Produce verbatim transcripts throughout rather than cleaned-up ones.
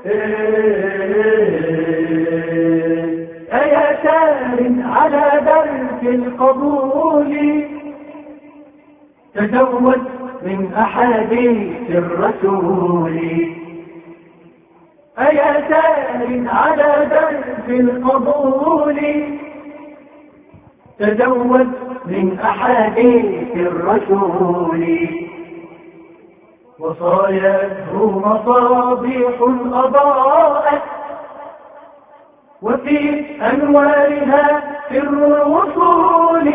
أيا سار على درب القبول تزود من أحاديث الرسول. أيا سار على درب القبول تزود من أحاديث الرسول. وصايته مصابيح أضاءت وفي أنوارها سر الوصول.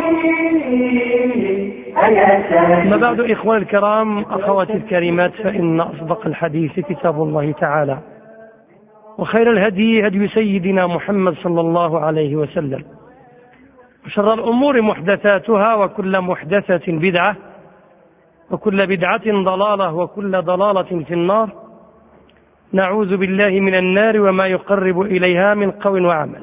أما بعد إخوان الكرام أخواتي الكريمات، فإن أصدق الحديث كتاب الله تعالى، وخير الهدي هدي سيدنا محمد صلى الله عليه وسلم، وشر الأمور محدثاتها، وكل محدثة بدعة، وكل بدعة ضلالة، وكل ضلالة في النار. نعوذ بالله من النار وما يقرب إليها من قول وعمل.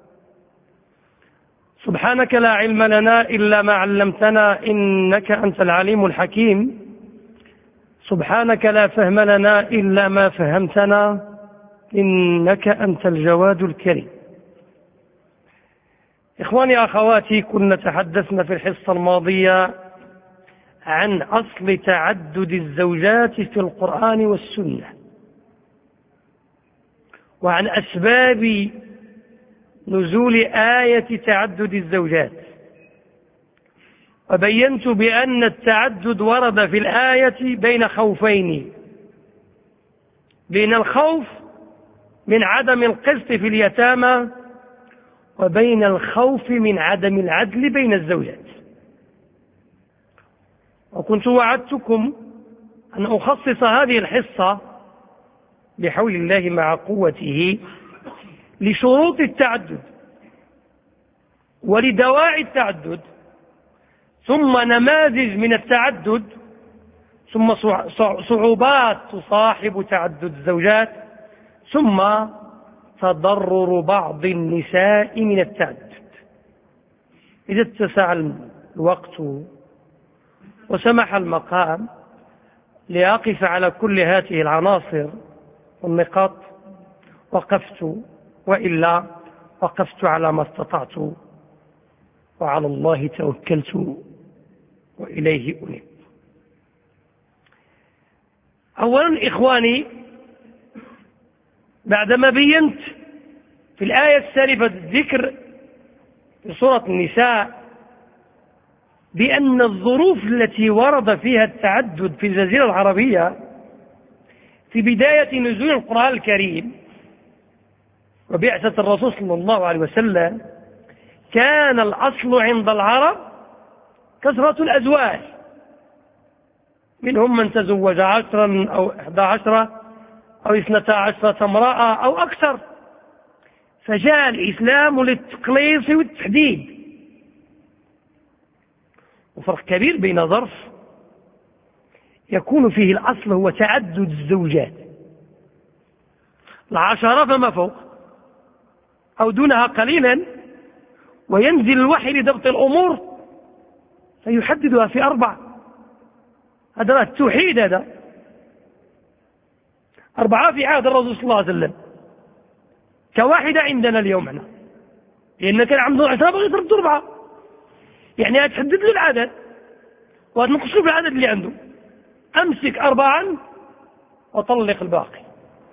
سبحانك لا علم لنا إلا ما علمتنا إنك أنت العليم الحكيم. سبحانك لا فهم لنا إلا ما فهمتنا إنك أنت الجواد الكريم. إخواني أخواتي، كنا تحدثنا في الحصة الماضية عن أصل تعدد الزوجات في القرآن والسنة، وعن أسباب نزول آية تعدد الزوجات، وبينت بأن التعدد ورد في الآية بين خوفين: بين الخوف من عدم القسط في اليتامى، وبين الخوف من عدم العدل بين الزوجات. وكنت وعدتكم أن أخصص هذه الحصة بحول الله مع قوته لشروط التعدد ولدواعي التعدد، ثم نماذج من التعدد، ثم صعوبات تصاحب تعدد الزوجات، ثم تضرر بعض النساء من التعدد. إذا اتسع الوقت وسمح المقام لأقف على كل هذه العناصر والنقاط وقفت، وإلا وقفت على ما استطعت، وعلى الله توكلت وإليه أنيب. أولا إخواني، بعدما بينت في الآية السالفة الذكر في سورة النساء بأن الظروف التي ورد فيها التعدد في الجزيرة العربية في بداية نزول القرآن الكريم وبعثة الرسول صلى الله عليه وسلم، كان الأصل عند العرب كثرة الأزواج، منهم من تزوج عشرا أو إحدى عشرة أو اثنتا عشرة امرأة أو أكثر. فجاء الإسلام للتقليص والتحديد، وفرق كبير بين ظرف يكون فيه الأصل هو تعدد الزوجات العشرة فما فوق أو دونها قليلا، وينزل الوحي لضبط الأمور فيحددها في أربع. هذا التوحيد، هذا أربعة في عهد الرسول صلى الله عليه وسلم كواحدة عندنا اليوم احنا، لأن كان عنده عشرة بغي يضرب أربعة، يعني هتحدد له العدد وهتنقص له العدد اللي عنده. أمسك أربعا وطلق الباقي،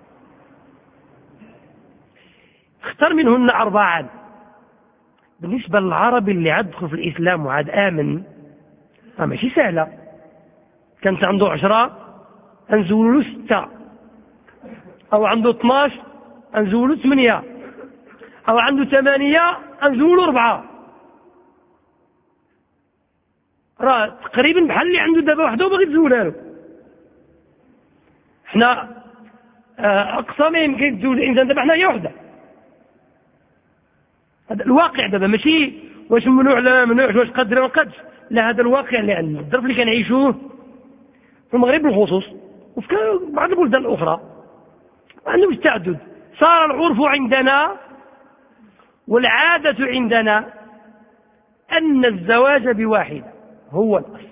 اختار منهن أربعا. بالنسبة للعرب اللي عاد دخل في الإسلام وعاد آمن، ما ماشي سهلة. كانت عنده عشرة أنزول له ستة، أو عنده اثناش أنزول له ثمانية، أو عنده ثمانية أنزول له أربعة. راه تقريبا بحال اللي عنده دابا وحده وباغي تزولها له. حنا أقصى ما يمكن تزول الإنسان دابا حنا هي وحده. هذا الواقع دابا، ماشي واش ممنوع لا ممنوعش، واش قدر ما قدش، لا، هذا الواقع اللي عندنا، الظرف اللي كنعيشوه في المغرب بالخصوص وفي بعض البلدان الأخرى. ما عندهمش التعدد. صار العرف عندنا والعادة عندنا أن الزواج بواحدة هو الأصل،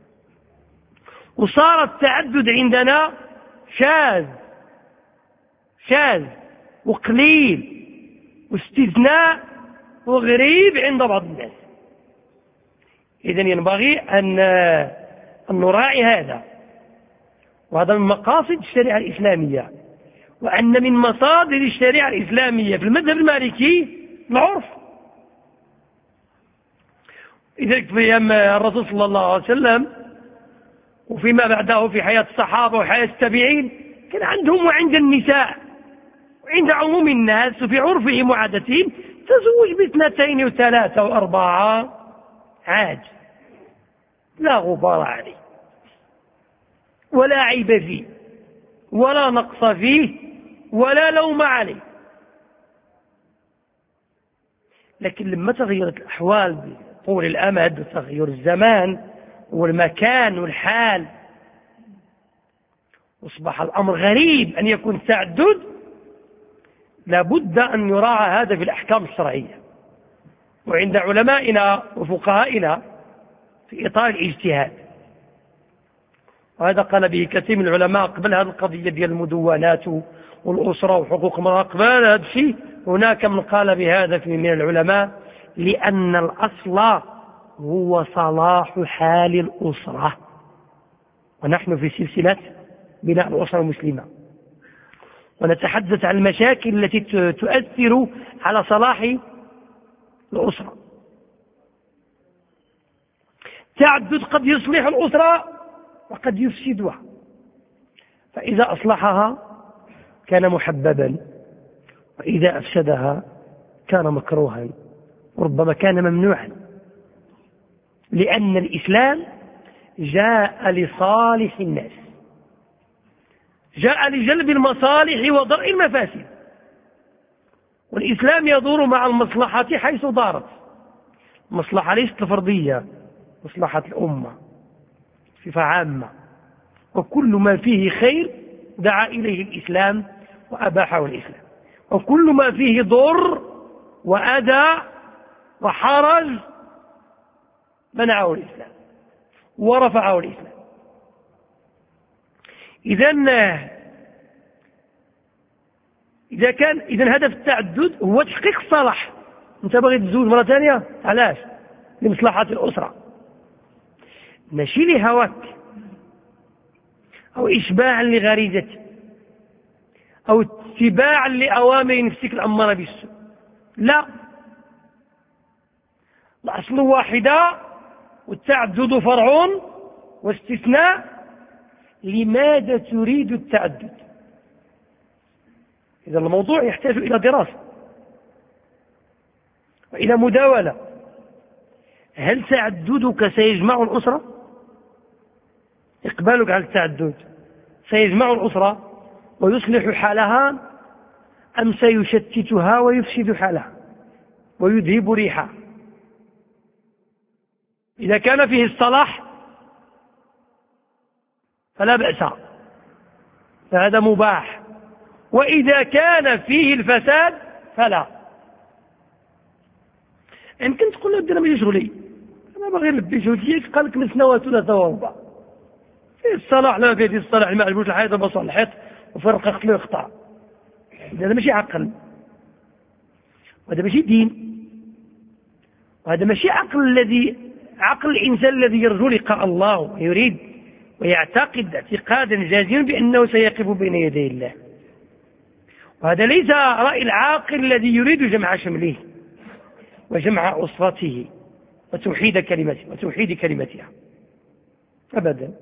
وصار التعدد عندنا شاذ شاذ وقليل واستثناء وغريب عند بعض الناس. إذن ينبغي أن أن نراعي هذا، وهذا من مقاصد الشريعة الإسلامية، وأن من مصادر الشريعة الإسلامية في المذهب المالكي العرف. إذا في أيام الرسول صلى الله عليه وسلم وفيما بعده في حياة الصحابة وحياة التابعين كان عندهم وعند النساء وعند عموم الناس وفي عرفهم وعادتهم تزوج باثنتين وثلاثة وأربعة عاج، لا غبار عليه ولا عيب فيه ولا نقص فيه ولا لوم عليه. لكن لما تغيرت الأحوال بطول الأمد وتغير الزمان والمكان والحال واصبح الأمر غريب أن يكون التعدد، لابد أن يراعى هذا في الأحكام الشرعية وعند علمائنا وفقهائنا في إطار الاجتهاد. وهذا قال به كثير من العلماء قبل هذه القضية ديال المدونات والأسرة وحقوق المرأة. قبل هذا الشيء هناك من قال بهذا في من العلماء لأن الأصل هو صلاح حال الأسرة، ونحن في سلسلة بناء الأسرة المسلمة ونتحدث عن المشاكل التي تؤثر على صلاح الأسرة. تعدد قد يصلح الأسرة وقد يفسدها، فإذا أصلحها كان محببا، وإذا أفسدها كان مكروها وربما كان ممنوعا، لأن الإسلام جاء لصالح الناس، جاء لجلب المصالح ودرء المفاسد، والإسلام يدور مع المصلحة حيث دارت. المصلحة ليست الفردية، مصلحة الأمة صفة عامة، وكل ما فيه خير دعا إليه الإسلام وأباحه الإسلام، وكل ما فيه ضر وأذى وحرج منعه الإسلام ورفعه الإسلام. إذن إذا كان إذن هدف التعدد هو تحقيق الصلاح. أنت بغي تزوج مرة ثانية، علاش؟ لمصلحة الأسرة، ماشي لهواك أو إشباعا لغريزتك أو اتباعا لأوامر نفسك الأمارة بالسوء، لا، الأصل واحدة والتعدد فرع واستثناء. لماذا تريد التعدد؟ إذا الموضوع يحتاج إلى دراسة وإلى مداولة. هل تعددك سيجمع الأسرة؟ إقبالك على التعدد سيجمع الأسرة ويصلح حالها، أم سيشتتها ويفسد حالها ويذهب ريحها؟ إذا كان فيه الصلاح فلا بأس، فهذا مباح، وإذا كان فيه الفساد فلا. يمكن تقول له أنا ماشي شغلي، أنا بغير نلبي جوجيك، قال لك من سنوات ثلاثة وربع فيه الصلاح، لا فيه الصلاح ما عجبوش الحيط بصل الحيط وفرق قتل ويقطع. هذا ماشي عقل، وهذا ماشي دين، وهذا ماشي عقل الذي عقل الإنسان الذي يرجو لقاء الله ويريد ويعتقد اعتقادا جازما بأنه سيقف بين يدي الله. وهذا ليس رأي العاقل الذي يريد جمع شمله وجمع أسرته وتوحيد كلمته وتوحيد كلمتها أبدا.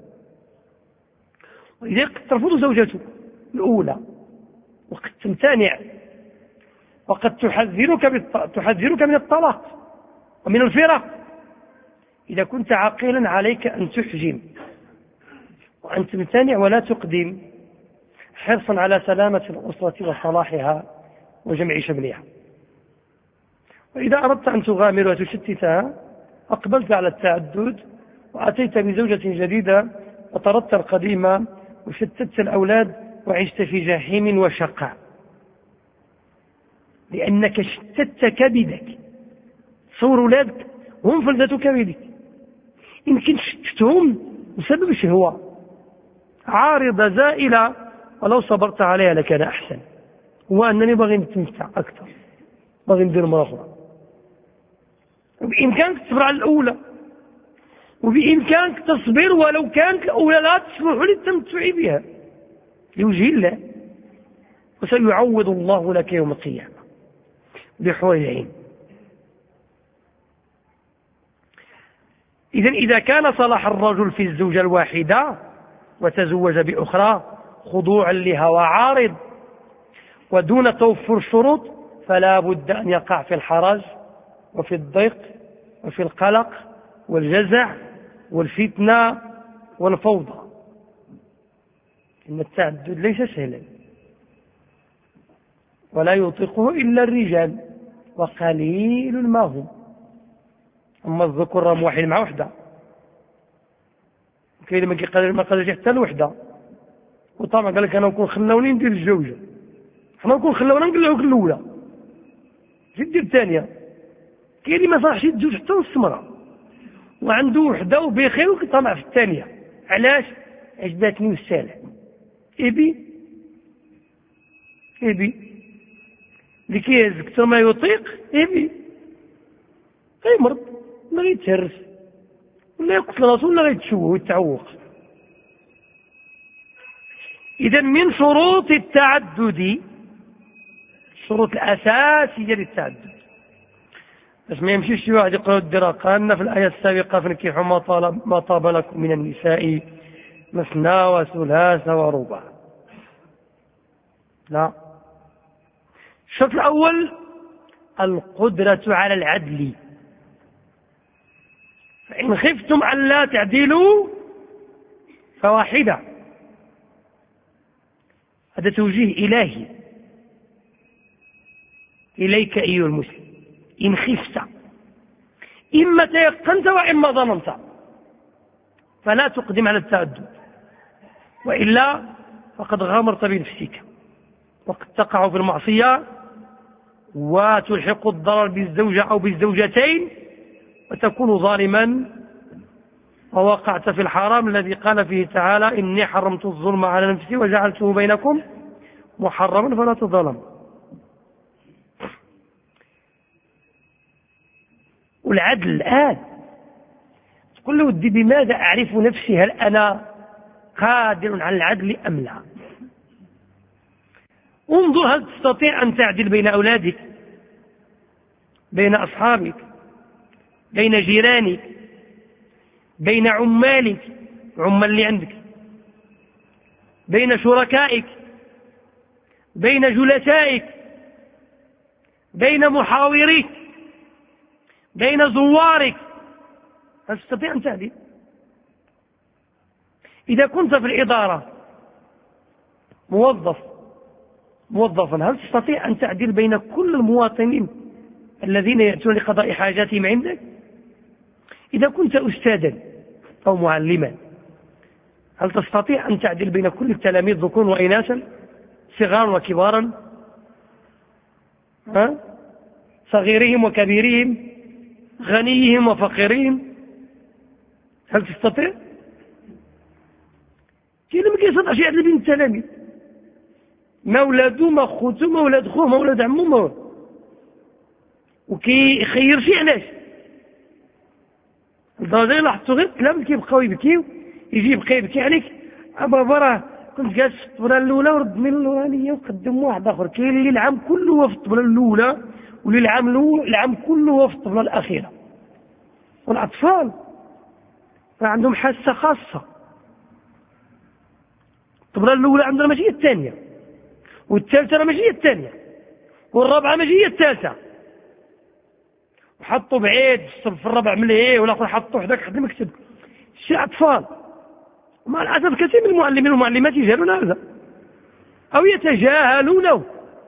وإذا قد ترفض زوجته الأولى وقد تمتنع وقد تحذرك تحذرك من الطلاق ومن الفراق، إذا كنت عاقلا عليك أن تحجم وأن تمتنع ولا تقدم، حرصا على سلامة الأسرة وصلاحها وجمع شملها. وإذا أردت أن تغامر وتشتتها أقبلت على التعدد وأتيت بزوجة جديدة وطردت القديمة وشتت الأولاد وعشت في جحيم وشقاء، لأنك شتت كبدك. تصور أولادك هم فلذة كبدك، يمكن شتتهم بسبب شهوة عارضة زائلة، ولو صبرت عليها لكان أحسن. هو أنني باغي نستمتع أكثر، باغي ندير مرة أخرى. وبإمكانك تصبر على الأولى، وبإمكانك تصبر ولو كانت الأولى لا تصلح للتمتع بها لوجه الله، وسيعوض الله لك يوم القيامة بحور العين. إذن إذا كان صلاح الرجل في الزوجة الواحدة وتزوج بأخرى خضوعا لهوى عارض ودون توفر الشروط، فلا بد أن يقع في الحرج وفي الضيق وفي القلق والجزع والفتنة والفوضى. إن التعدد ليس سهلا ولا يطيقه إلا الرجال وقليل ما هم. أما الذكر راه واحد مع وحدة، كاين ما كيقدر ما قادرش حتى الوحدة. وطبعا قال لك أنا نكون خلوني ندير الزوجة، حنا نكون خلونا نقلعوك الأولى زيد دير الثانية. كاين اللي ما صالحش يتزوج حتى نص مرة وعنده وحدة وبخير وكيطمع في الثانية. علاش؟ عجباتني والسالع إبي إبي اللي كيهز أكثر ما يطيق إبي غيمرض ولا غيتهرس ولا يقتل راسه ولا غيتشوه ويتعوق. إذا من شروط التعدد، الشروط الأساسية للتعدد، باش ما يمشيش شي واحد يقول الدرا قالنا في الآية السابقة فانكحوا ما طاب ما طاب لكم من النساء مثنى وثلاث ورباع. لا، الشرط الأول القدرة على العدل، فإن خفتم ألا تعدلوا فواحدة. هذا توجيه إلهي إليك أيها المسلم، إن خفت، إما تيقنت وإما ظننت، فلا تقدم على التعدد، وإلا فقد غامرت بنفسك وقد تقع في المعصية وتلحق الضرر بالزوجة أو بالزوجتين وتكون ظالما ووقعت في الحرام الذي قال فيه تعالى إني حرمت الظلم على نفسي وجعلته بينكم محرما فلا تظلموا. والعدل الآن تقول له ودي بماذا أعرف نفسي؟ هل أنا قادر على العدل أم لا؟ انظر هل تستطيع أن تعدل بين أولادك، بين أصحابك، بين جيرانك، بين عمالك، عمال اللي عندك، بين شركائك، بين جلسائك، بين محاوريك، بين زوارك، هل تستطيع أن تعدل؟ إذا كنت في الإدارة موظف موظفا هل تستطيع أن تعدل بين كل المواطنين الذين يأتون لقضاء حاجاتهم عندك؟ إذا كنت أستاذا أو معلما هل تستطيع أن تعدل بين كل التلاميذ ذكور وإناثا، صغار وكبارا، ها؟ صغيرهم وكبيرهم، غنيهم وفقيرهم؟ هل تستطيع؟ كاين ما كيستطيعش يعدل بين التلاميذ، ما ولادو ما خوتو ما ولاد خوه ما ولاد عمو ما وكيخير شي. علاش؟ الدرجة لاحظتو غير الكلام كيبقاو يبكيو، يجي يبقى يبكي عليك بابا راه كنت جالس في الطبله الاولى وردني الاولانيه وقدم واحد اخر. كاين اللي العام كله هو في الطبله الاولى واللي العام العام كله هو في الطبله الاخيره. والاطفال راه عندهم حاسه خاصه، الطبله الاولى عندنا ماشي هي الثانيه، والثالثه راه ماشي هي الثانيه، والرابعه ماشي هي الثالثه. وحطوا بعيد في الربع ملي ولا حطوا حداك خدم مكتب شي اطفال. ومع الاسف كثير من المعلمين والمعلمات يجهلون هذا او يتجاهلونه.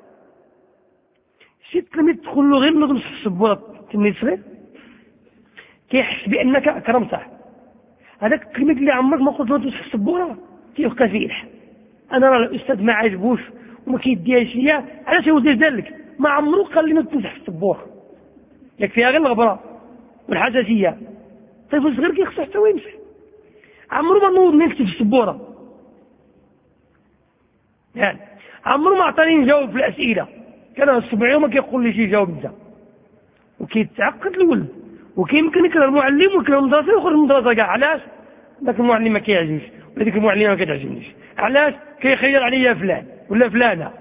شي التلميذ تدخل له غير نظم في السبوره تلميذ صغير كيحس بانك اكرمته. هذاك التلميذ اللي عمرك ما قلت له تمسح السبوره كيبقى فيه الحال. انا راه الاستاذ ما عاجبوش وما كيديهاش ليا، علاش يا ولدي دار لك؟ ما عمرو قال لي تمسح السبوره، ياك فيها غير الغبره والحساسيه. طفل صغير كيخصو حتى هو يمسح، عمرو ما نوض نكتب في السبوره. يعني عمره ما عطاني نجاوب في الاسئله، كان السبع يوم كيقول لي شي جاوب انت، وكيتعقد الولد. وكيمكن يكره المعلم ويكره المدرسه ويخرج من المدرسه كاع. علاش؟ ذاك المعلم ما كيعجبنيش ولا ديك المعلمه ما كتعجبنيش. علاش؟ كيخير عليا فلان ولا فلانه.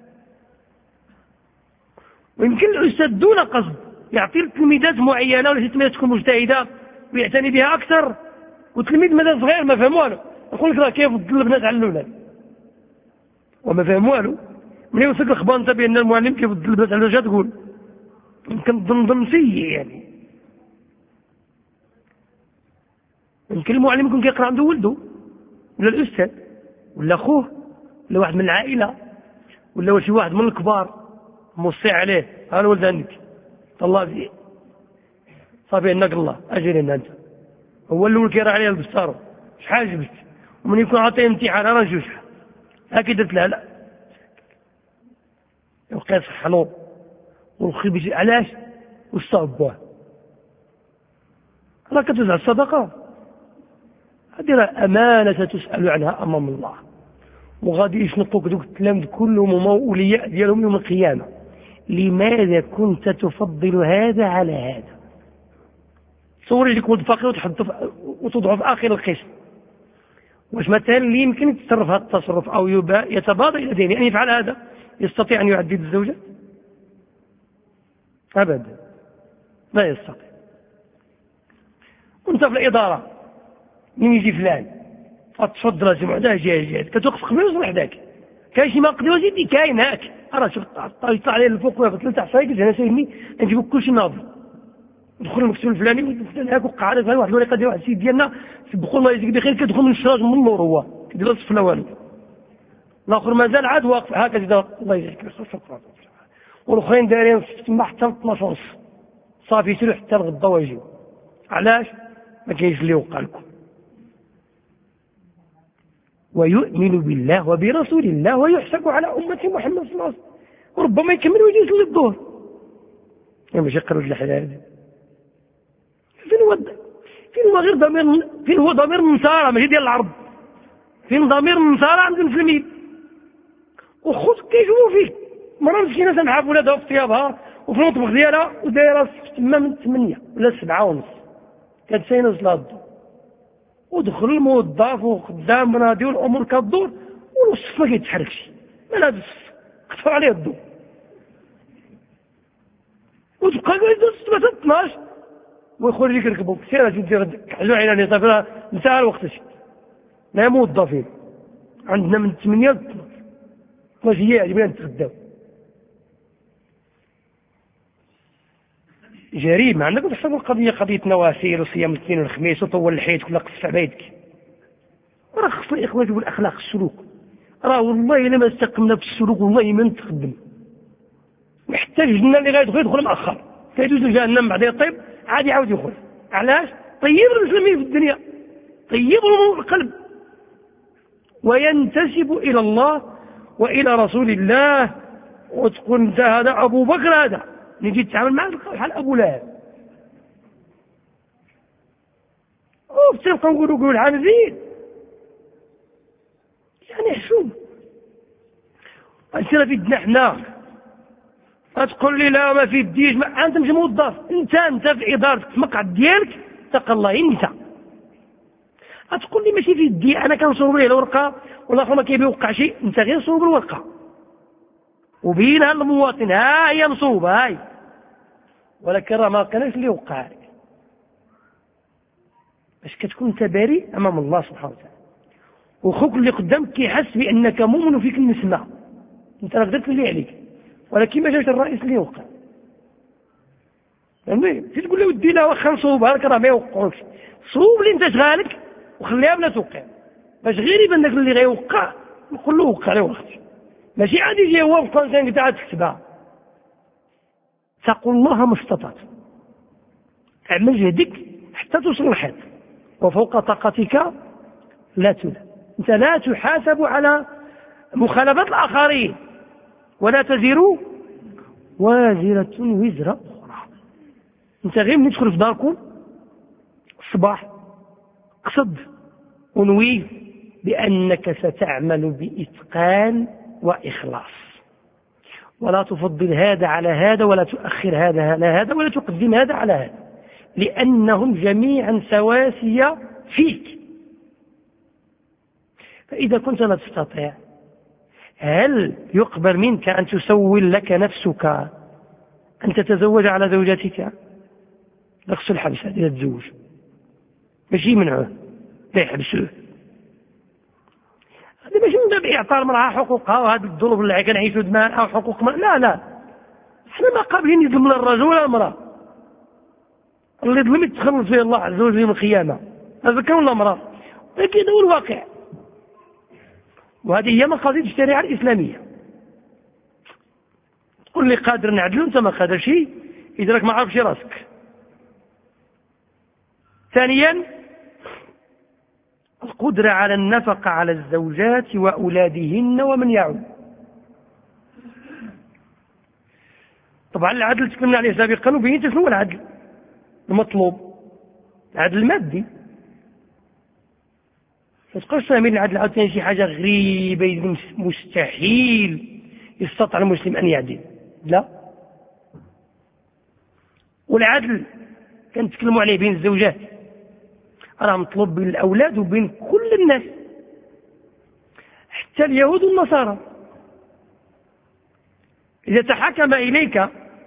ويمكن الاستاذ دون قصد يعطي التلميذات معينه ولا شي تلميذه تكون مجتهده ويعتني بها اكثر، والتلميذ مازال صغير ما فهم والو، يقول لك راه كيفضل البنات على الاولاد وما فهم والو. ملي يوصلك الخبر انت بان المعلم كيفضل البنات على الاولاد تقول يمكن ضمن سيء. يعني يمكن المعلم يكون كيقرا عنده ولده ولا الاستاذ ولا اخوه ولا واحد من العائله ولا شي واحد من الكبار موصي عليه، ها الولد عندك طلع فيه صافي انك الله اجري انت. هو الاول كيرى عليه البستار شحال جبت، ومن يكون عطيه امتحان راه نشوف شحال هاكي درت لها لا يبقى يصحنو والخي بيجي. علاش؟ والصابوه راه كتوزع الصدقه، هذه راه امانه تسال عنها امام الله، وغادي يشنقوك دوك التلامذ كلهم وما اولياء ديالهم يوم القيامه. لماذا كنت تفضل هذا على هذا؟ تصوري لك ولد فقير وتضعف في اخر القسم، واش مثلا اللي يمكن يتصرف هذا التصرف او يتبادر الى دينه ان يفعل هذا يستطيع ان يعدد الزوجه؟ ابدا لا يستطيع. كنت في الاداره من يجي فلان تفضل يا جماعه ده جاي جاي كتوقف قبل يوصل حداك، كاين شي ما قدروا زيد كاين هاك راه شوف يطلع عليه الفوق ويهبط لتحت فايق انا سايبني نجيب كل شيء ناضي ندخل المكتب الفلاني والفلان هاك وقع عارف واحد الورقه ديال واحد السيد ديالنا سبقوا الله يجزيك بخير كيدخل من الشراج من النور هو كيدير الصف لا والو، الاخر مازال عاد واقف هكا الله يجزيك بخير شكرا، والاخرين دايرين تما حتى اثناش ونص صافي يسيروا حتى الغدا ويجيو. علاش؟ ما كاينش اللي وقع لكم. ويؤمن بالله وبرسول الله ويحسب على أمة محمد صلى الله عليه وسلم، وربما يكمل ويجي يصلي الظهر. يعني ماشي يقروا الحلال. فين هو فين هو غير ضمير فين هو ضمير النصارى ماشي ديال العرب؟ فين ضمير النصارى عند المسلمين؟ وخذ كيشوفوا فيك مرة مسكينة سامحة ولادها في ثيابها وفي المطبخ ديالها ودايرة تما من ثمانية ولا سبعة ونص كتساينة صلاة الظهر، ودخل الموظف وخدام منادي والامور كدور والصف ما كيتحركش، مال هذا الصف قطعوا عليه الضوء وتبقى يدوز حتى اثناش ويخرج لك يركبوا سير اجي دير كحلوا عيناني صافي انتهى الوقت. شي لا موظفين عندنا من ثمانية ل اثناش اثناش هي يعجبنا نتغداو. جريمه عندك تحسب القضيه قضيه نوافل وصيام الاثنين والخميس وطول الحيط ولا قص عبايدك. راه خصنا الاخوات والاخلاق السلوك، راه والله الا ما استقمنا في السلوك والله ما نتقدم. محتاج الجنه اللي غيدخل يدخل مأخر كيدوز لجهنم بعد يطيب عاد يعاود يخرج. علاش؟ طيب المسلمين في الدنيا، طيبوا القلب وينتسب الى الله والى رسول الله، وتقول انت هذا ابو بكر هذا نجي تتعامل معه بحال ابو لهب وبتبقى نقولوا قول عامزين يعني حشوم. انت في يدنا حنا تقول لي لا ما في يديش، انت مش موظف، انت انت في ادارتك في المقعد ديالك اتق الله انت. تقول لي ماشي في يدي انا كنصوب ليه الورقه والاخر ما كيبيوقع شيء، انت غير صوب الورقه وبينها للمواطن ها هي مصوبه هاي، ولكن راه ما كانش اللي وقع عليك باش كتكون انت بريء امام الله سبحانه وتعالى، وخوك اللي قدامك كيحس بانك مؤمن وفيك النسمه، انت راه درت اللي عليك ولكن ما جاش الرئيس اللي يوقع. فهمتي؟ تقول له ودي لا واخا نصوبها لك راه ما يوقعوش، صوب اللي انت شغالك وخليها بلا توقع باش غير يبان لك اللي غيوقع نقول له وقع له وقت، ماشي عاد يجي هو وقت انت عاد تكتبها. تقول الله ما استطعت، اعمل جهدك حتى توصل الحد وفوق طاقتك لا تولى. انت لا تحاسب على مخالفات الاخرين، ولا تزر وازرة وزر اخرى. انت غير من تدخل في داركم الصباح قصد ونوي بانك ستعمل باتقان وإخلاص، ولا تفضل هذا على هذا ولا تؤخر هذا على هذا ولا تقدم هذا على هذا، لأنهم جميعا سواسية فيك. فإذا كنت لا تستطيع، هل يقبل منك أن تسول لك نفسك أن تتزوج على زوجتك؟ نقص الحبس هذه تتزوج، ماشي يمنعوه، لا يحبسوه. هذا ماشي من باب إعطاء المرأة حقوقها وهذا الظلم اللي كنعيشوا دماء أو حقوق مرأة. لا لا، احنا ما قابلين يظلم الرجل ولا المرأة. اللي ظلم يتخلص فيه الله عز وجل يوم القيامة، هذا كان ولا امرأة، لكن هو الواقع. وهذه هي مقاصد الشريعة الإسلامية. تقول لي قادر نعدل، أنت ما قادر شيء إذا لك ما عرفش راسك. ثانيا، القدرة على النفقة على الزوجات وأولادهن ومن يعود. طبعا العدل تكلمنا عليه سابقا وبينت شنو العدل المطلوب، العدل المادي. فتقولش فاهمين العدل عاوتاني شي حاجة غريبة مستحيل يستطيع المسلم أن يعدل، لا. والعدل كنتكلموا عليه بين الزوجات راه مطلوب بين الأولاد وبين كل الناس، حتى اليهود والنصارى. إذا تحكم إليك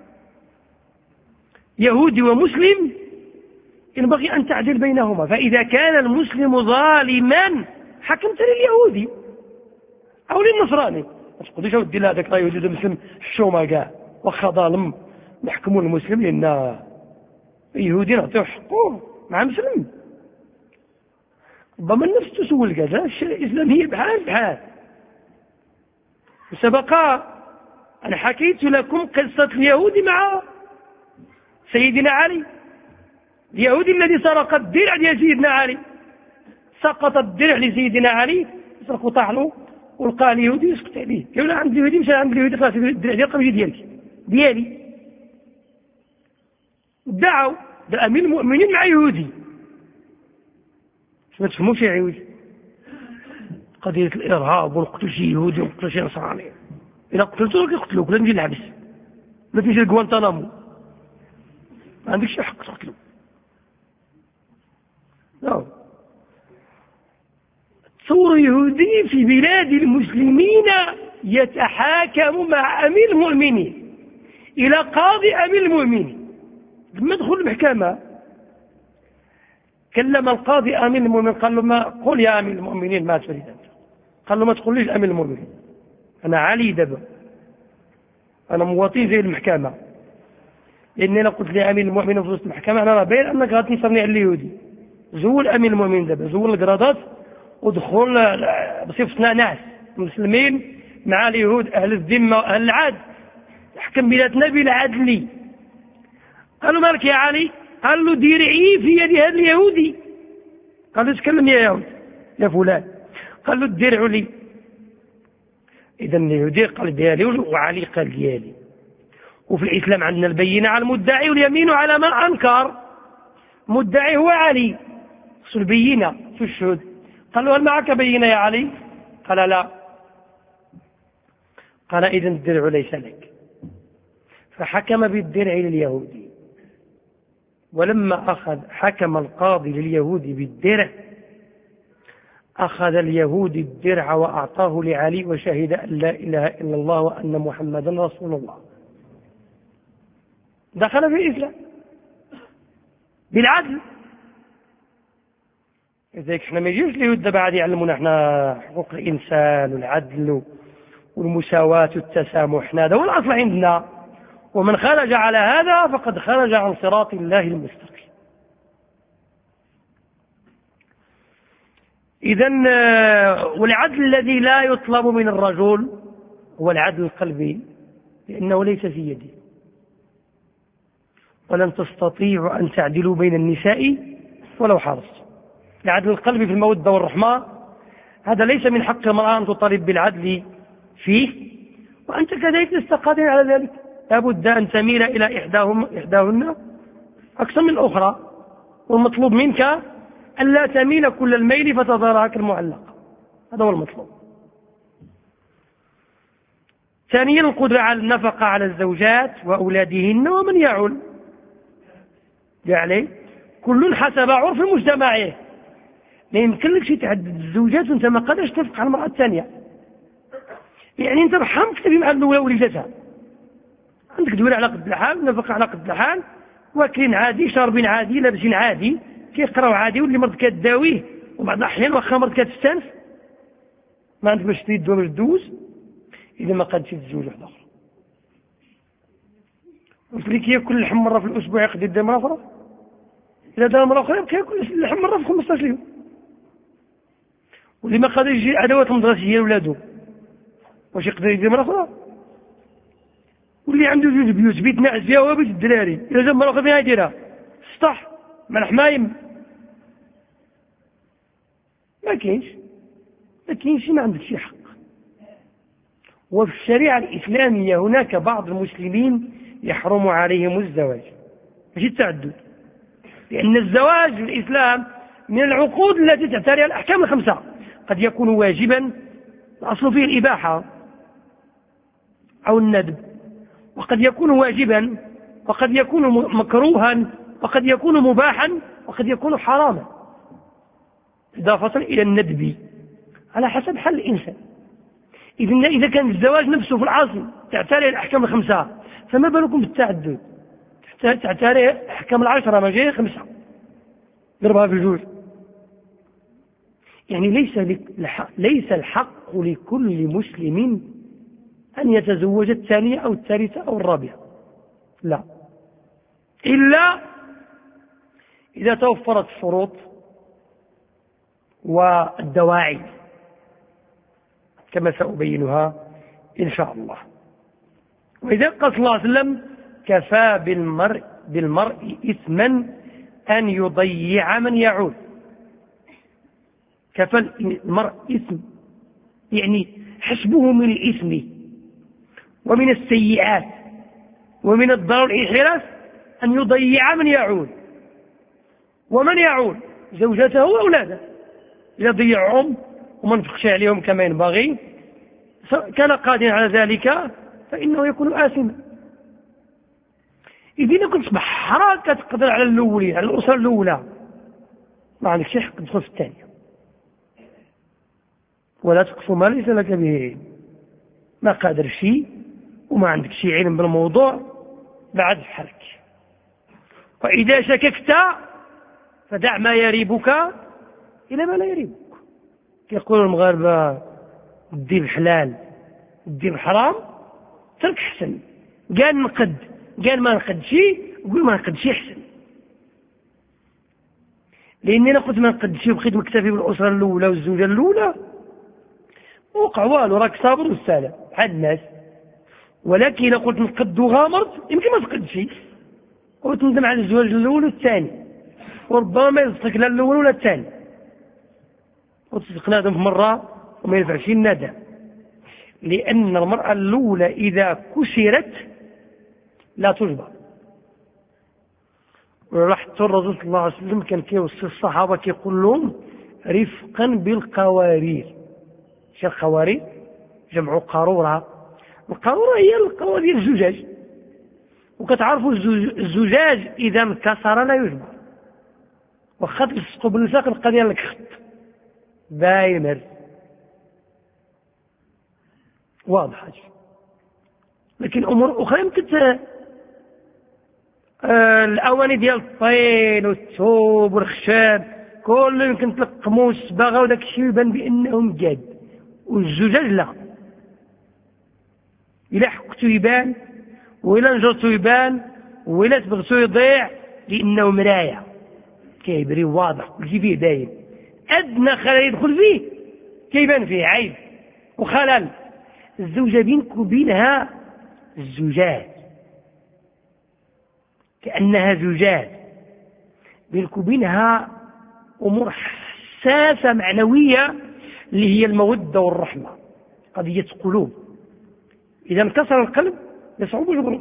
يهودي ومسلم ينبغي أن تعدل بينهما، فإذا كان المسلم ظالما حكمت لليهودي أو للنصراني. ما تقوليش أودي لا هذاك راه يهودي هذا مسلم حشومة كاع، واخا ظالم نحكموا المسلم لأن يهودي نعطيه حقوق مع مسلم. ربما النفس تسول كذا، الشريعة الإسلامية بحال بحال. سبق أنا حكيت لكم قصة اليهودي مع سيدنا علي، اليهودي الذي سرق الدرع لسيدنا علي، سقط الدرع لسيدنا علي، سرقوا طعنوا ولقى اليهودي يسكت عليه، قال له عند اليهودي مشى عند اليهودي خلاص الدرع ديالك ماشي ديالك ديالي. دعوا ده أمير المؤمنين مع يهودي، ما تفهموش يا عيوز قضية الإرهاب ونقتل شي يهودي ونقتل شي نصراني. إذا قتلتوك يقتلوك، لا نجي نحبس، لا تمشي لغوانتانامو، ما عندكش حق تقتلو. لا، تصور يهودي في بلاد المسلمين يتحاكم مع أمير المؤمنين إلى قاضي أمير المؤمنين. لما دخل المحكمة كلم القاضي أمير المؤمنين، قال له ما قل يا أمير المؤمنين ما تريد أنت؟ قال له ما تقوليش أمير المؤمنين، أنا علي دابا، أنا مواطن زي المحكمة، لأني أنا قلت لي أمير المؤمنين في وسط المحكمة أنا راه باين أنك غتنصرني على اليهودي. زول أمير المؤمنين دابا، زول القرادات ودخل بصفتنا ناس مسلمين مع اليهود أهل الذمة أهل العدل، يحكم بلادنا بلا عدل. قالوا مالك يا علي؟ قال له درعي في يد هذا اليهودي. قال له تكلم يا يهود يا فلان. قال له الدرع لي. إذا اليهودي قال ديالي وعلي قال ديالي. وفي الإسلام عندنا البينة على المدعي واليمين على من أنكر. مدعي هو علي، خصو البينة في الشهود. قال له هل معك بينة يا علي؟ قال لا. قال إذن الدرع ليس لك. فحكم بالدرع لليهودي. ولما أخذ حكم القاضي لليهودي بالدرع، أخذ اليهودي الدرع وأعطاه لعلي وشهد أن لا إله إلا الله وأن محمدا رسول الله. دخل في الإسلام بالعدل. لذلك احنا ما يجيوش اليهود دابا عاد يعلمونا احنا حقوق الإنسان والعدل والمساواة والتسامح، هذا هو الأصل عندنا. ومن خرج على هذا فقد خرج عن صراط الله المستقيم. إذن والعدل الذي لا يطلب من الرجل هو العدل القلبي، لأنه ليس في يدي. ولن تستطيعوا أن تعدلوا بين النساء ولو حرصتم. العدل القلبي في المودة والرحمة هذا ليس من حق المرأة أن تطالب بالعدل فيه، وأنت كذلك لست قادر على ذلك. لابد أن تميل إلى إحداهم إحداهن أكثر من الأخرى، والمطلوب منك أن لا تميل كل الميل فتظهر كالمعلقة. هذا هو المطلوب. ثانيا القدرة على النفقة على الزوجات وأولادهن ومن يعول، يعني كل حسب عرف مجتمعه. لا يمكن لك شي تعدد الزوجات وانت ما قادرش تنفق على المرأة الثانية. يعني انت رحم تكتبي مع الاولى وليدتها، عندك دولة على قد الحال، نفقة على قد الحال، واكلين عادي، شاربين عادي، لابسين عادي، كيقراو عادي، واللي مرض كتداويه، وبعض الاحيان واخا مرض كتستانس، ما عندك باش تريد باش تدوز اذا ما قادش تتزوج واحده اخرى. قلت لك ياكل اللحم مره في الاسبوع يقدر يدير مره اخرى، اذا دار مره اخرى يبقى ياكل اللحم مره في خمسطاش يوم. واللي ما قادر يجي ادوات المدرسيه لولادو واش يقدر يدير مره اخرى؟ واللي عنده جوج بيوت، بيت ناعس فيها وبيت الدراري، اذا جاب مره اخرى فين يديرها؟ السطح مع الحمايم. ما كاينش ما كاينش ما عندك شي حق. وفي الشريعة الإسلامية هناك بعض المسلمين يحرم عليهم الزواج، ماشي التعدد، لأن الزواج في الإسلام من العقود التي تعتريها الأحكام الخمسة. قد يكون واجبا، الأصل فيه الإباحة أو الندب، وقد يكون واجبا، وقد يكون مكروها، وقد يكون مباحا، وقد يكون حراما، إضافة إلى الندب على حسب حال الإنسان. إذا كان الزواج نفسه في الأصل تعتري الأحكام الخمسة، فما بالكم بالتعدد تعتري الأحكام العشرة ماشي خمسة، ضربها في الجوج. يعني ليس ليس الحق لكل مسلم أن يتزوج الثانية أو الثالثة أو الرابعة، لا، إلا إذا توفرت الشروط والدواعي كما سأبينها إن شاء الله. وإذا قال صلى الله عليه وسلم: كفى بالمرء, بالمرء إثما أن يضيع من يعول. كفى المرء إثم، يعني حسبه من الإثم ومن السيئات ومن الضرر والانحراف أن يضيع من يعول. ومن يعول زوجته وأولاده، إذا ضيعهم وما نفقش عليهم كما ينبغي كان قادرا على ذلك فإنه يكون آثما. إذا كنت بحرا كتقدر على الأولين، على الأسرة الأولى، ما عندك شي حق تدخل في الثانية. ولا تقف ما ليس لك به، ما قادر شيء وما عندك شي علم بالموضوع بعد حرك. وإذا شككت فدع ما يريبك إلى ما لا يريبك. يقول المغاربة: الدين الحلال الدين الحرام ترك حسن. قال نقد، قال ما نقد شيء، وقول ما نقد شيء حسن. لأني أنا قلت ما نقد شيء وبقيت مكتفي بالأسرة الأولى والزوجة الأولى وقع والو، راك صابر والسالم بحال الناس. ولكن إذا قلت نقد وغامرت يمكن ما تقد شيء وتندم على الزواج الأول والثاني، وربما ما يصدق لا الأول ولا الثاني، وتصدق نادم في مرة وما ينفعش الندم. لأن المرأة الأولى إذا كسرت لا تجبر. ورحت الرسول صلى الله عليه وسلم كان كيوصي الصحابة كيقول لهم: رفقا بالقوارير. شو القوارير؟ جمع قارورة. القارورة هي القوارير الزجاج، وكتعرفوا الزجاج إذا انكسر لا يجبر، وخط تلصقوا بالنساق القضية لك خط باينر واضحة. لكن أمور أخرى يمكن آه الأواني ديال الطين والثوب والخشاب كله يمكن تلقموا الصباغة وداك الشيء يبان بأنهم جاد، والزجاج لا. إلا حكته يبان، وإلا نجرته يبان، وإلا تبغته يضيع، لأنه مراية كيبري واضح كل شيء فيه باين. أدنى خلل يدخل فيه كيبان فيه عيب وخلل. الزوجة بينك وبينها الزجاج، كأنها زجاج، بينك وبينها أمور حساسة معنوية اللي هي المودة والرحمة، قضية قلوب. إذا انكسر القلب يصعب جبره.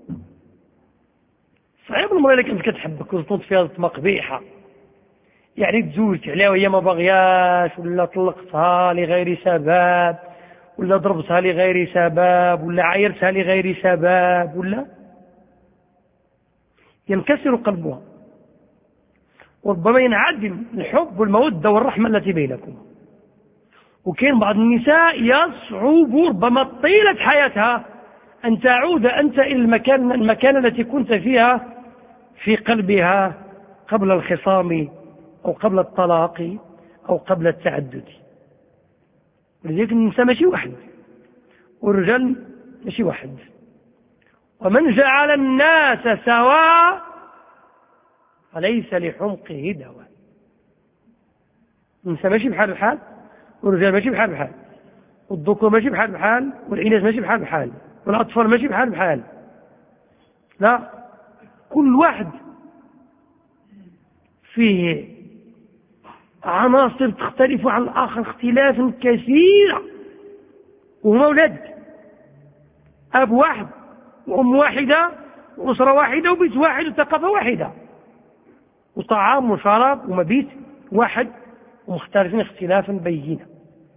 صعيب المرأة اللي كانت كتحبك وتنط فيها الطما قبيحة، يعني تزوجت عليها وهي ما باغياش، ولا طلقتها لغير سبب، ولا ضربتها لغير سبب ولا عايرتها لغير سبب ولا ينكسر قلبها، وربما ينعدم الحب والمودة والرحمة التي بينكم. وكاين بعض النساء يصعب ربما طيلة حياتها أن تعود أنت إلى المكان, المكان التي كنت فيها في قلبها قبل الخصام أو قبل الطلاق أو قبل التعدد. ولذلك النساء ماشي واحد والرجال ماشي واحد. ومن جعل الناس سواء فليس لحمقه دواء. النساء ماشي بحال بحال والرجال ماشي بحال بحال، والذكور ماشي بحال بحال والإناث ماشي بحال بحال، والأطفال ماشي بحال بحال. لا، كل واحد فيه عناصر تختلف عن الآخر اختلافا كثيرا، وهما أولاد أب واحد وأم واحدة وأسرة واحدة وبيت واحد وثقافة واحدة وطعام وشراب ومبيت واحد ومختلفين اختلافا بينا.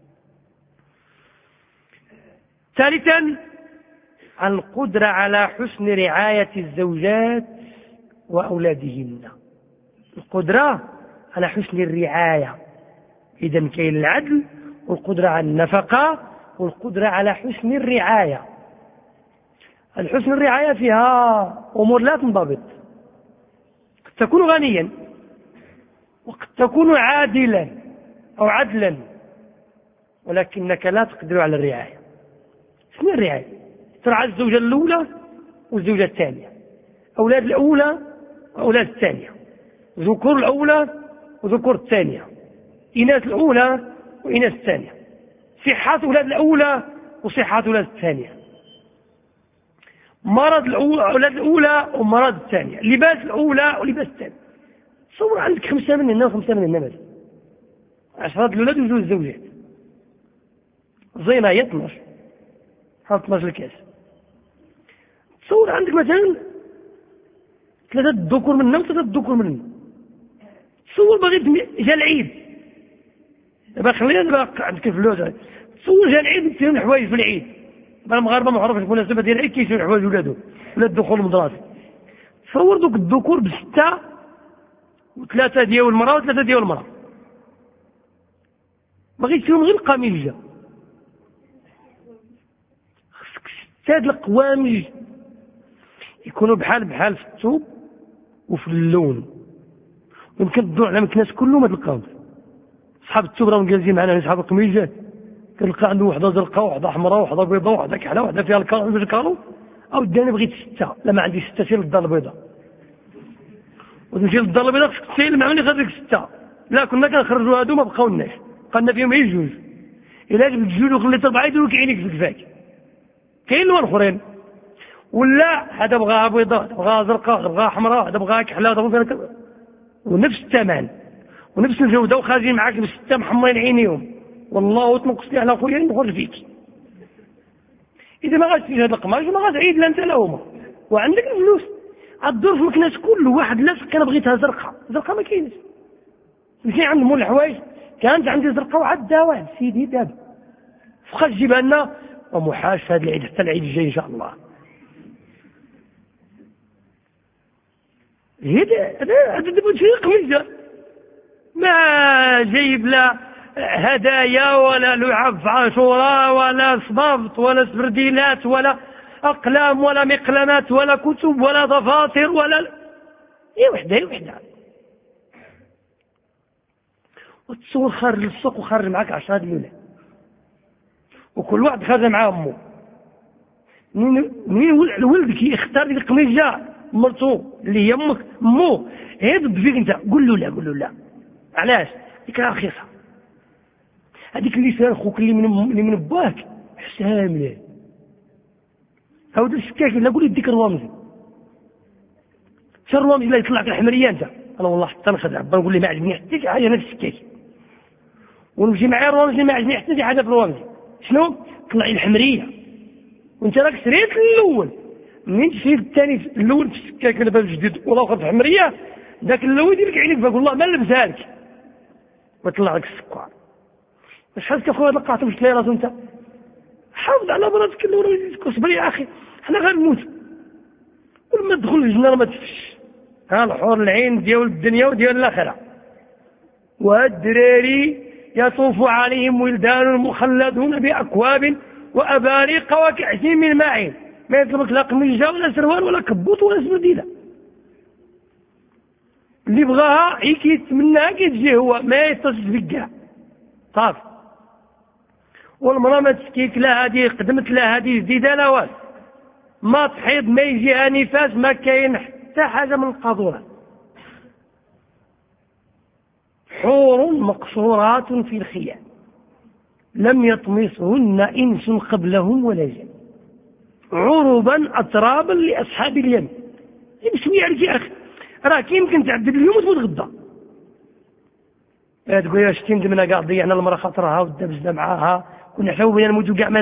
ثالثا القدرة على حسن رعاية الزوجات وأولادهن. القدرة على حسن الرعاية، إذن كاين العدل والقدرة على النفقة والقدرة على حسن الرعاية. الحسن الرعاية فيها أمور لا تنضبط، قد تكون غنيا وقد تكون عادلا أو عدلا، ولكنك لا تقدر على الرعاية. شنو الرعاية؟ ترعى الزوجة الأولى والزوجة الثانية، أولاد الأولى وأولاد الثانية، ذكور الأولى وذكور الثانية، إناث الأولى وإناث الثانية، صحة أولاد الأولى وصحة أولاد الثانية، مرض الأولى أولاد الأولى ومرض الثانية، لباس الأولى ولباس الثانية. تصور عندك خمسة من هنا وخمسة من هنا، مثلا عشرات الأولاد وجوز الزوجات، زينة هي اثناش، حط اثناش الكاس. تصور عندك مثلا ثلاثة الذكور منهم وثلاثة الذكور منهم. تصور بغيت جا العيد، دابا خلينا دابا عندك الفلوس، تصور جا العيد فيهم الحوايج في العيد، المغاربة معروف المناسبة ديال العيد كيشريو حوايج ولادهم ولا الدخول المدرسي. تصور دوك الذكور بستة وثلاثة ديال المرأة وثلاثة ديال المرأة، بغيت فيهم غير القميجة، خصك ستة د القوامج يكونوا بحال بحال في الثوب وفي اللون، يمكن تدور على الناس كلهم ما تلقاهمش. صحاب الثوب راهم جالسين معنا، صحاب القميجات كنلقى عنده وحده زرقاء وحده حمراء وحده بيضاء وحده كحله وحده فيها الكارو، او داني بغيت سته، لا ما عندي سته سير للدار البيضاء، وتمشي للدار البيضاء خصك تسير ما عمرني خرجك سته، لا كنا كنخرجوا هادو ما بقاوناش، بقالنا فيهم غير جوج، الا جبت جوج وخليت اربعه يديروك عينيك في كفاك. كاين لون اخرين ولا هذا بغاها بيضاء، هذا بغاها زرقاء، هذا بغاها حمراء، هذا بغاها كحله، هذا بغاها ونفس الثمن ونفس الجوده، وخارجين معاك بسته محمرين عينيهم، والله تنقص لي على خويا نخرج فيك. اذا ما غاتش هذا القماش ما غاتعيد لا انت لا هما، وعندك الفلوس غدور في مكناس كل واحد لاصق. انا بغيتها زرقاء، زرقاء ما كاينش. مشي عند مول الحوايج كانت عندي زرقاء وعدها واحد سيدي دابا فقط تجيبها لنا ومحاش في هذا العيد حتى العيد الجاي ان شاء الله. هذا هذا دابا شي قميجه ما جايب لا هدايا ولا لعب في عاشوراء ولا صبابط ولا سبرديلات ولا أقلام ولا مقلمات ولا كتب ولا دفاتر ولا هي وحده هي وحده. وتصور خارج للسوق وخارج معك عشرة الأولاد وكل واحد خارج مع أمه. منين ولدك يختار لك القميجة مرتو اللي هي أمك أمه هي ضد فيك أنت، قول له لا قول له لا. علاش؟ ديك راه رخيصة، هذيك اللي سار خوك اللي من اللي من باك حسها مليح. هاود السكاك لا قول لي ديك الروامزي شر الروامزي لا يطلع لك الحمريه انت. انا والله حتى نخدع نقول لي ما عجبني حتى شي حاجه نفس السكاك، ونمشي معايا الروامزي ما عجبني حتى شي حاجه في الروامزي. شنو؟ طلع لي الحمريه وانت راك شريت الاول، منين تشري الثاني الاول في السكاك لاباس جديد ولا اخر في الحمريه، ذاك الاول يدير لك عينيك فوق الله ما لبسها لك ويطلع لك السكر. شحال كفوا هاد القاعه واش تلاقي راسو انت حافظ على مراتك اصبر يا اخي حنا غنموت ولما تدخل الجنه ما تفش. ها الحور العين ديال الدنيا وديال الاخره. وهاد الدراري يطوف عليهم ولدان مخلدون باكواب واباريق وكأس من معين، ما يطلبك لا قميجه ولا سروال ولا كبوط ولا سرديله. اللي بغاها هي كيتمناها كيتجي هو ما يتصل بكاع صافي. والمراه ما تشكيك لا هذه قدمت لا هذه جديده لا والو، ما تحيض ما يجيها نفاس ما كاين حتى حاجه من القاذورات. حور مقصورات في الخيام لم يطمسهن انس قبلهم ولا جن عربا اترابا لاصحاب اليمين. بشويه عليك يا اخي راك يمكن تعدل اليوم وتموت غدا. تقول يا شتي ندمنا كاع ضيعنا المراه خاطرها ودابزنا معاها كنا حاولنا نموتوا كاع